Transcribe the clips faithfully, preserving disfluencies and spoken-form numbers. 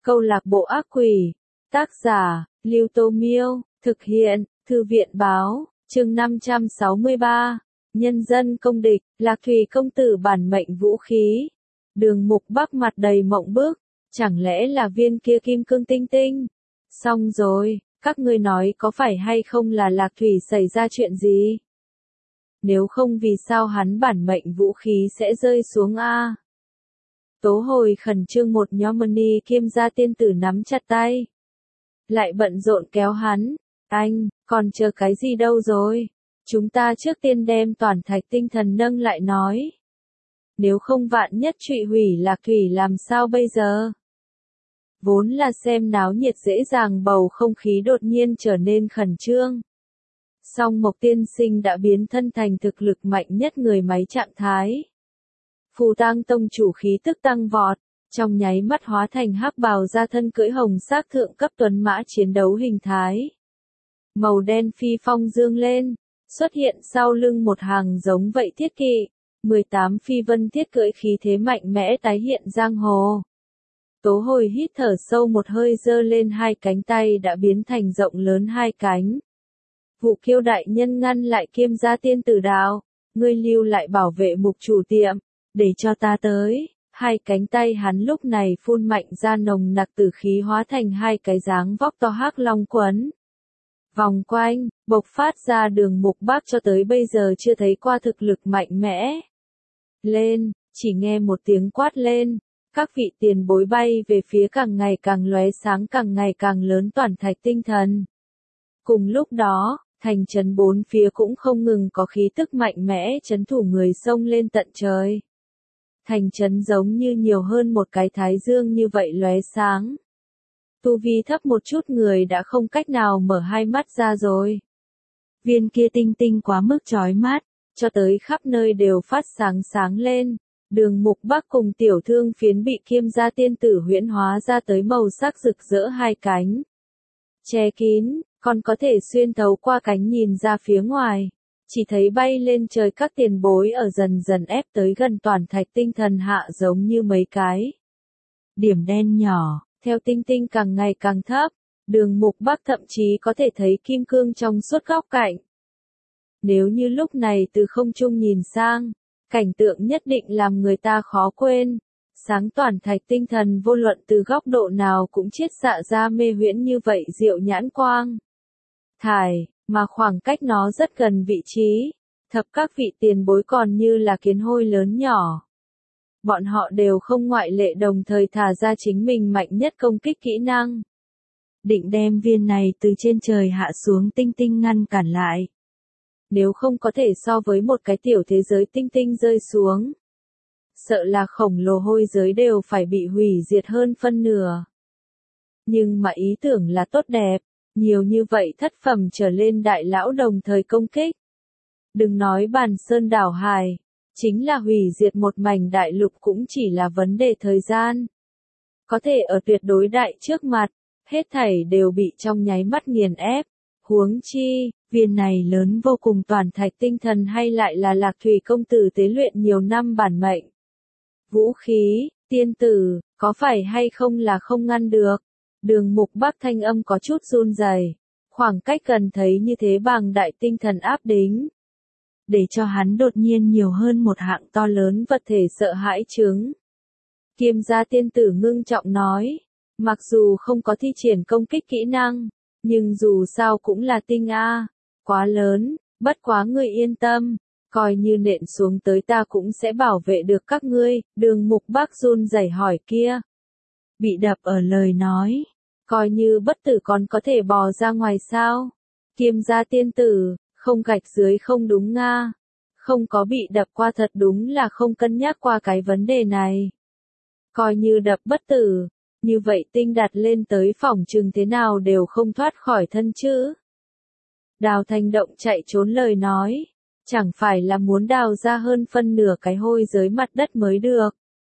Câu lạc bộ ác quỷ. Tác giả, Lưu Tô Miêu. Thực hiện, Thư viện Báo. Chương năm trăm sáu mươi ba. Nhân dân công địch. Lạc Thủy công tử bản mệnh vũ khí. Đường Mục Bắc mặt đầy mộng bức. Chẳng lẽ là viên kia kim cương tinh tinh? Xong rồi, các ngươi nói có phải hay không là Lạc Thủy xảy ra chuyện gì? Nếu không vì sao hắn bản mệnh vũ khí sẽ rơi xuống a? Tố Hồi khẩn trương một nhóm mani Kiêm gia tiên tử nắm chặt tay. Lại bận rộn kéo hắn. Anh, còn chờ cái gì đâu rồi? Chúng ta trước tiên đem toàn thạch tinh thần nâng lại nói. Nếu không vạn nhất trụy hủy Lạc Thủy làm sao bây giờ? Vốn là xem náo nhiệt dễ dàng bầu không khí đột nhiên trở nên khẩn trương. Song Mộc tiên sinh đã biến thân thành thực lực mạnh nhất người máy trạng thái. Phù Tang tông chủ khí tức tăng vọt, trong nháy mắt hóa thành hắc bào ra thân cưỡi hồng sắc thượng cấp tuấn mã chiến đấu hình thái. Màu đen phi phong dương lên, xuất hiện sau lưng một hàng giống vậy thiết kỵ, mười tám phi vân thiết cưỡi khí thế mạnh mẽ tái hiện giang hồ. Tố Hồi hít thở sâu một hơi giơ lên hai cánh tay đã biến thành rộng lớn hai cánh. Vụ Kiêu đại nhân ngăn lại Kiêm gia tiên tử đạo, ngươi lưu lại bảo vệ mục chủ tiệm, để cho ta tới. Hai cánh tay hắn lúc này phun mạnh ra nồng nặc tử khí hóa thành hai cái dáng vóc to hắc long quấn. Vòng quanh, bộc phát ra Đường Mục Bắc cho tới bây giờ chưa thấy qua thực lực mạnh mẽ. Lên, chỉ nghe một tiếng quát lên, các vị tiền bối bay về phía càng ngày càng lóe sáng càng ngày càng lớn toàn thạch tinh thần. Cùng lúc đó, thành trấn bốn phía cũng không ngừng có khí tức mạnh mẽ trấn thủ người xông lên tận trời. Thành trấn giống như nhiều hơn một cái thái dương như vậy lóe sáng. Tu vi thấp một chút người đã không cách nào mở hai mắt ra rồi. Viên kia tinh tinh quá mức chói mắt, cho tới khắp nơi đều phát sáng sáng lên. Đường Mục Bắc cùng tiểu thương phiến bị Kiêm gia tiên tử huyễn hóa ra tới màu sắc rực rỡ hai cánh. Che kín, còn có thể xuyên thấu qua cánh nhìn ra phía ngoài. Chỉ thấy bay lên trời các tiền bối ở dần dần ép tới gần toàn thạch tinh thần hạ giống như mấy cái điểm đen nhỏ, theo tinh tinh càng ngày càng thấp, Đường Mục Bắc thậm chí có thể thấy kim cương trong suốt góc cạnh. Nếu như lúc này từ không trung nhìn sang, cảnh tượng nhất định làm người ta khó quên. Sáng toàn thạch tinh thần vô luận từ góc độ nào cũng chiết xạ ra mê huyễn như vậy diệu nhãn quang. Thải, mà khoảng cách nó rất gần vị trí, thập các vị tiền bối còn như là kiến hôi lớn nhỏ. Bọn họ đều không ngoại lệ đồng thời thả ra chính mình mạnh nhất công kích kỹ năng. Định đem viên này từ trên trời hạ xuống tinh tinh ngăn cản lại. Nếu không có thể so với một cái tiểu thế giới tinh tinh rơi xuống. Sợ là khổng lồ hôi giới đều phải bị hủy diệt hơn phân nửa. Nhưng mà ý tưởng là tốt đẹp, nhiều như vậy thất phẩm trở lên đại lão đồng thời công kích. Đừng nói bàn sơn đảo hài, chính là hủy diệt một mảnh đại lục cũng chỉ là vấn đề thời gian. Có thể ở tuyệt đối đại trước mặt, hết thảy đều bị trong nháy mắt nghiền ép. Huống chi, viên này lớn vô cùng toàn thạch tinh thần hay lại là Lạc Thủy công tử tế luyện nhiều năm bản mệnh. Vũ khí, tiên tử, có phải hay không là không ngăn được? Đường Mục Bắc thanh âm có chút run rẩy, khoảng cách gần thấy như thế bàng đại tinh thần áp đính. Để cho hắn đột nhiên nhiều hơn một hạng to lớn vật thể sợ hãi chứng. Kiêm gia tiên tử ngưng trọng nói, mặc dù không có thi triển công kích kỹ năng, nhưng dù sao cũng là tinh a, quá lớn, bất quá ngươi yên tâm. Coi như nện xuống tới ta cũng sẽ bảo vệ được các ngươi. Đường Mục Bắc run rẩy hỏi kia. Bị đập ở lời nói. Coi như bất tử còn có thể bò ra ngoài sao? Kiêm gia tiên tử, không gạch dưới không đúng nga. Không có bị đập qua thật đúng là không cân nhắc qua cái vấn đề này. Coi như đập bất tử, như vậy tinh đặt lên tới phỏng chừng thế nào đều không thoát khỏi thân chứ. Đào Thành Động chạy trốn lời nói. Chẳng phải là muốn đào ra hơn phân nửa cái hôi dưới mặt đất mới được.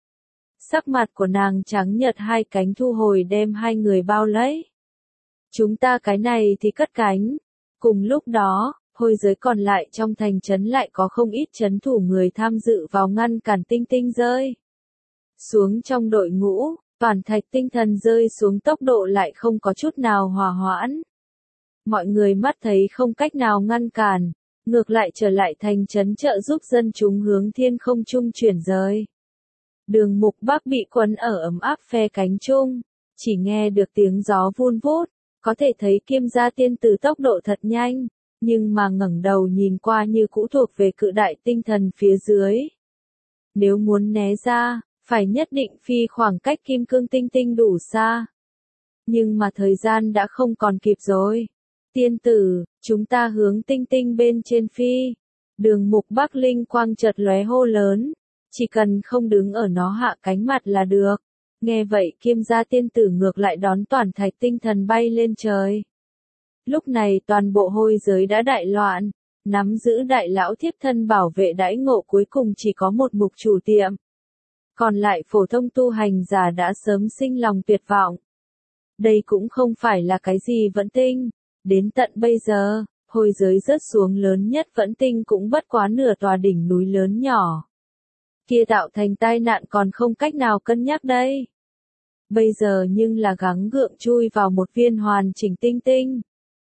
Sắc mặt của nàng trắng nhợt hai cánh thu hồi đem hai người bao lấy. Chúng ta cái này thì cất cánh. Cùng lúc đó, hôi giới còn lại trong thành trấn lại có không ít trấn thủ người tham dự vào ngăn cản tinh tinh rơi. Xuống trong đội ngũ, Toàn thạch tinh thần rơi xuống tốc độ lại không có chút nào hòa hoãn. Mọi người mắt thấy không cách nào ngăn cản, ngược lại trở lại thành trấn trợ giúp dân chúng hướng thiên không trung chuyển rời. Đường Mục Bắc bị quấn ở ấm áp phe cánh chung, chỉ nghe được tiếng gió vun vút, có thể thấy Kiêm gia tiên tử tốc độ thật nhanh, nhưng mà ngẩng đầu nhìn qua như cũ thuộc về cự đại tinh thần phía dưới. Nếu muốn né ra, phải nhất định phi khoảng cách kim cương tinh tinh đủ xa. Nhưng mà thời gian đã không còn kịp rồi. Tiên tử, chúng ta hướng tinh tinh bên trên phi. Đường Mục Bắc linh quang chợt lóe hô lớn, chỉ cần không đứng ở nó hạ cánh mặt là được. Nghe vậy Kiêm gia tiên tử ngược lại đón toàn thạch tinh thần bay lên trời. Lúc này toàn bộ hôi giới đã đại loạn, nắm giữ đại lão thiếp thân bảo vệ đãi ngộ cuối cùng chỉ có một mục chủ tiệm. Còn lại phổ thông tu hành giả đã sớm sinh lòng tuyệt vọng. Đây cũng không phải là cái gì vẫn tinh. Đến tận bây giờ, hôi giới rớt xuống lớn nhất vẫn tinh cũng bất quá nửa tòa đỉnh núi lớn nhỏ. Kia tạo thành tai nạn còn không cách nào cân nhắc đây. Bây giờ nhưng là gắng gượng chui vào một viên hoàn chỉnh tinh tinh.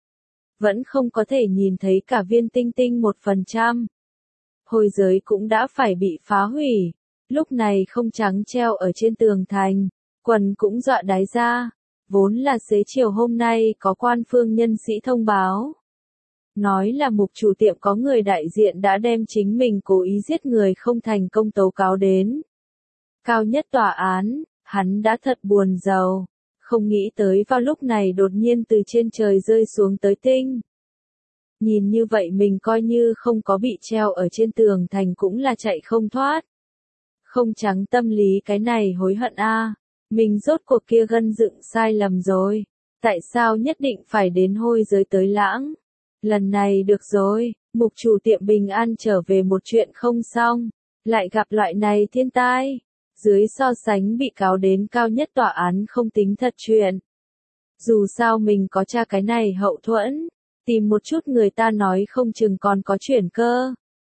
Vẫn không có thể nhìn thấy cả viên tinh tinh một phần trăm. Hôi giới cũng đã phải bị phá hủy. Lúc này không trắng treo ở trên tường thành, quần cũng dọa đái ra. Vốn là xế chiều hôm nay có quan phương nhân sĩ thông báo. Nói là mục chủ tiệm có người đại diện đã đem chính mình cố ý giết người không thành công tố cáo đến. Cao nhất tòa án, hắn đã thật buồn rầu. Không nghĩ tới vào lúc này đột nhiên từ trên trời rơi xuống tới tinh. Nhìn như vậy mình coi như không có bị treo ở trên tường thành cũng là chạy không thoát. Không trắng tâm lý cái này hối hận a. Mình rốt cuộc kia gân dựng sai lầm rồi. Tại sao nhất định phải đến hôi giới tới lãng? Lần này được rồi, mục chủ tiệm bình an trở về một chuyện không xong. Lại gặp loại này thiên tai. Dưới so sánh bị cáo đến cao nhất tòa án không tính thật chuyện. Dù sao mình có tra cái này hậu thuẫn. Tìm một chút người ta nói không chừng còn có chuyển cơ.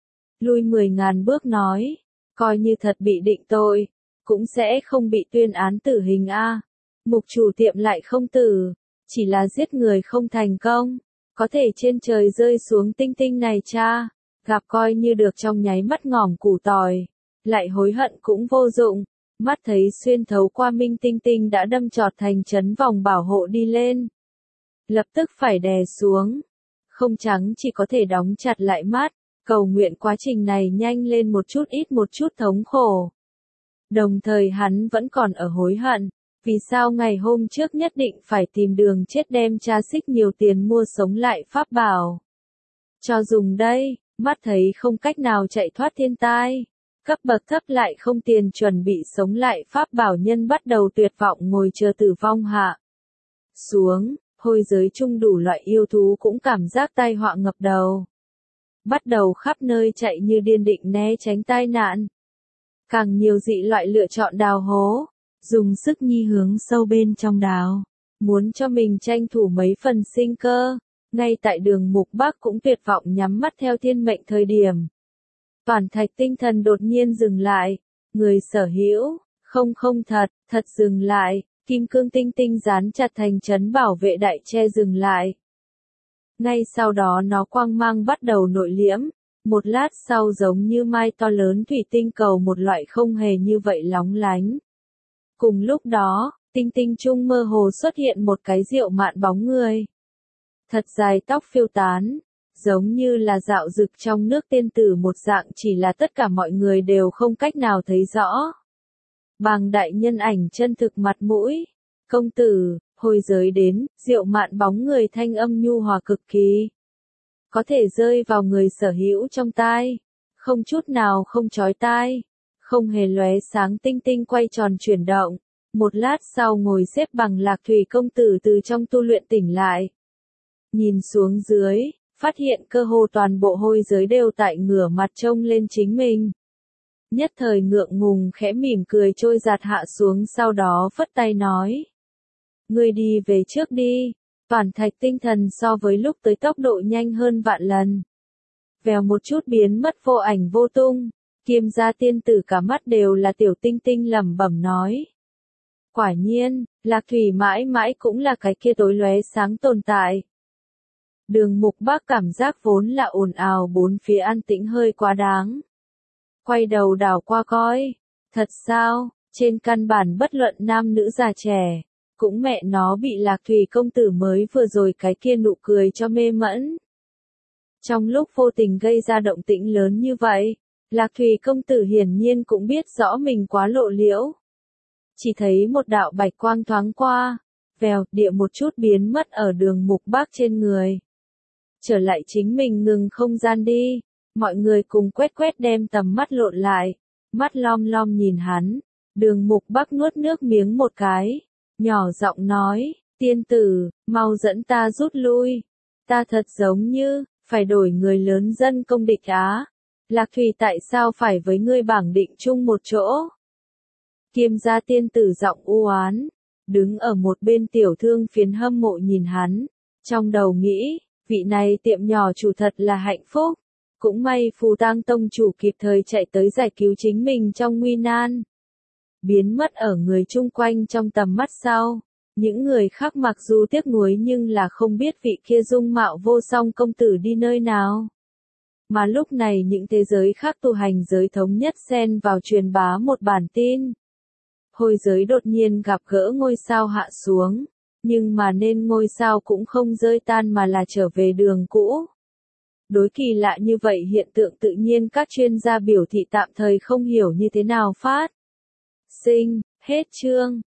Lui mười ngàn bước nói. Coi như thật bị định tội. Cũng sẽ không bị tuyên án tử hình a. Mục chủ tiệm lại không tử, chỉ là giết người không thành công, có thể trên trời rơi xuống tinh tinh này cha, gặp coi như được trong nháy mắt ngỏm củ tỏi, lại hối hận cũng vô dụng, mắt thấy xuyên thấu qua minh tinh tinh đã đâm chọt thành chấn vòng bảo hộ đi lên. Lập tức phải đè xuống, không trắng chỉ có thể đóng chặt lại mắt, cầu nguyện quá trình này nhanh lên một chút ít một chút thống khổ. Đồng thời hắn vẫn còn ở hối hận, vì sao ngày hôm trước nhất định phải tìm đường chết đem cha xích nhiều tiền mua sống lại pháp bảo. Cho dùng đây, mắt thấy không cách nào chạy thoát thiên tai. Cấp bậc thấp lại không tiền chuẩn bị sống lại pháp bảo nhân bắt đầu tuyệt vọng ngồi chờ tử vong hạ. Xuống, hôi giới chung đủ loại yêu thú cũng cảm giác tai họa ngập đầu. Bắt đầu khắp nơi chạy như điên định né tránh tai nạn. Càng nhiều dị loại lựa chọn đào hố, dùng sức nhi hướng sâu bên trong đào, muốn cho mình tranh thủ mấy phần sinh cơ. Ngay tại đường Mục Bắc cũng tuyệt vọng nhắm mắt theo thiên mệnh thời điểm. Toàn thạch tinh thần đột nhiên dừng lại, người sở hữu, không không thật, thật dừng lại, kim cương tinh tinh dán chặt thành trấn bảo vệ đại che dừng lại. Ngay sau đó nó quang mang bắt đầu nội liễm. Một lát sau giống như mai to lớn thủy tinh cầu một loại không hề như vậy lóng lánh. Cùng lúc đó, tinh tinh trung mơ hồ xuất hiện một cái rượu mạn bóng người. Thật dài tóc phiêu tán, giống như là dạo rực trong nước tiên tử một dạng, chỉ là tất cả mọi người đều không cách nào thấy rõ. Bàng đại nhân ảnh chân thực mặt mũi, công tử, hồi giới đến, rượu mạn bóng người thanh âm nhu hòa cực kỳ. Có thể rơi vào người sở hữu trong tai, không chút nào không chói tai, không hề lóe sáng tinh tinh quay tròn chuyển động. Một lát sau ngồi xếp bằng Lạc Thủy công tử từ trong tu luyện tỉnh lại. Nhìn xuống dưới, phát hiện cơ hồ toàn bộ hôi giới đều tại ngửa mặt trông lên chính mình. Nhất thời ngượng ngùng khẽ mỉm cười trôi giạt hạ xuống, sau đó phất tay nói. Ngươi đi về trước đi. Toàn thạch tinh thần so với lúc tới tốc độ nhanh hơn vạn lần. Vèo một chút biến mất vô ảnh vô tung. Kiêm gia tiên tử cả mắt đều là tiểu tinh tinh lẩm bẩm nói. Quả nhiên, Lạc Thủy mãi mãi cũng là cái kia tối lóe sáng tồn tại. Đường Mục Bác cảm giác vốn là ồn ào bốn phía an tĩnh hơi quá đáng. Quay đầu đảo qua coi. Thật sao, trên căn bản bất luận nam nữ già trẻ, cũng mẹ nó bị Lạc Thủy công tử mới vừa rồi cái kia nụ cười cho mê mẫn. Trong lúc vô tình gây ra động tĩnh lớn như vậy, Lạc Thủy công tử hiển nhiên cũng biết rõ mình quá lộ liễu. Chỉ thấy một đạo bạch quang thoáng qua, vèo, địa một chút biến mất ở Đường Mục Bác trên người. Trở lại chính mình ngừng không gian đi, mọi người cùng quét quét đem tầm mắt lộn lại, mắt lom lom nhìn hắn. Đường Mục Bác nuốt nước miếng một cái, nhỏ giọng nói, tiên tử, mau dẫn ta rút lui. Ta thật giống như, phải đổi người lớn dân công địch á. Lạc Thủy tại sao phải với ngươi bảng định chung một chỗ? Kiêm gia tiên tử giọng u oán, đứng ở một bên tiểu thương phiến hâm mộ nhìn hắn, trong đầu nghĩ, vị này tiệm nhỏ chủ thật là hạnh phúc. Cũng may Phù Tang tông chủ kịp thời chạy tới giải cứu chính mình trong nguy nan. Biến mất ở người chung quanh trong tầm mắt sau. Những người khác mặc dù tiếc nuối nhưng là không biết vị kia dung mạo vô song công tử đi nơi nào. Mà lúc này những thế giới khác tu hành giới thống nhất xen vào truyền bá một bản tin. Hồi giới đột nhiên gặp gỡ ngôi sao hạ xuống, nhưng mà nên ngôi sao cũng không rơi tan mà là trở về đường cũ. Đối kỳ lạ như vậy hiện tượng tự nhiên các chuyên gia biểu thị tạm thời không hiểu như thế nào phát sinh. Hết chương.